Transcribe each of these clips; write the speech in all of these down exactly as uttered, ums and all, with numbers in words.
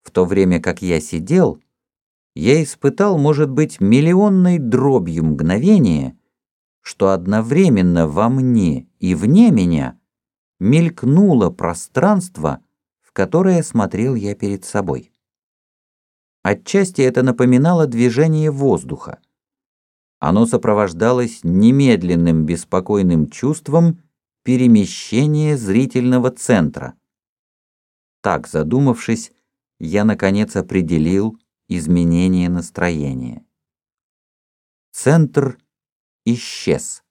В то время как я сидел, я испытал, может быть, миллионной дробью мгновения, что одновременно во мне и вне меня мелькнуло пространство, в которое смотрел я перед собой. Отчасти это напоминало движение воздуха. Оно сопровождалось немедленным беспокойным чувством перемещения зрительного центра. Так, задумавшись, я, наконец, определил изменение настроения. Центр исчез.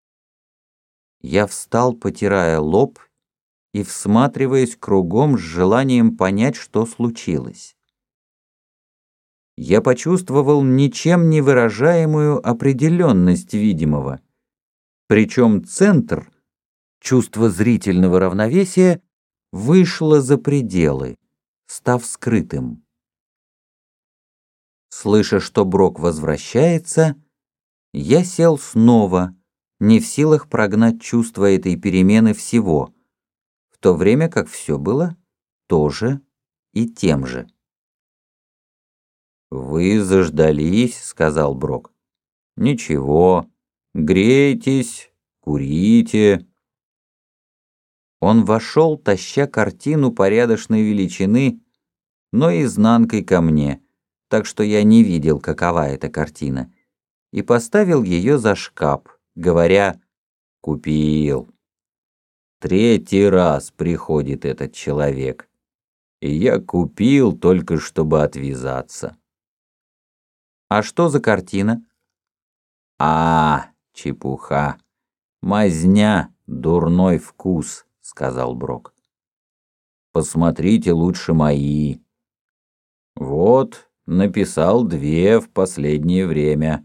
Я встал, потирая лоб и всматриваясь кругом с желанием понять, что случилось. Я почувствовал ничем не выражаемую определенность видимого, причем центр, чувство зрительного равновесия, вышло за пределы, став скрытым. Слыша, что Брок возвращается, я сел снова, не в силах прогнать чувство этой перемены всего, в то время как все было тоже и тем же. «Вы заждались», — сказал Брок. «Ничего, грейтесь, курите». Он вошел, таща картину порядочной величины, но изнанкой ко мне, так что я не видел, какова эта картина, и поставил ее за шкаф, говоря: «Купил. Третий раз приходит этот человек, и я купил только чтобы отвязаться». «А что за картина?» «А, чепуха. Мазня, дурной вкус», — сказал Брок. «Посмотрите лучше мои. Вот, написал две в последнее время».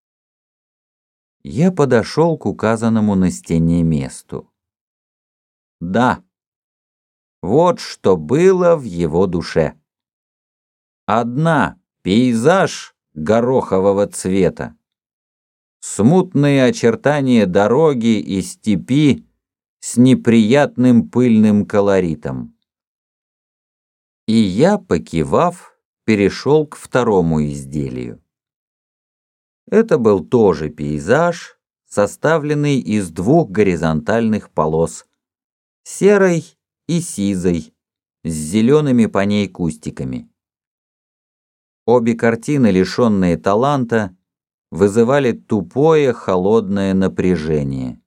Я подошел к указанному на стене месту. Да, вот что было в его душе. Одна — пейзаж горохового цвета, смутные очертания дороги и степи с неприятным пыльным колоритом. И я, покивав, перешел к второму изделию. Это был тоже пейзаж, составленный из двух горизонтальных полос, серой и сизой, с зелеными по ней кустиками. Обе картины, лишенные таланта, вызывали тупое холодное напряжение.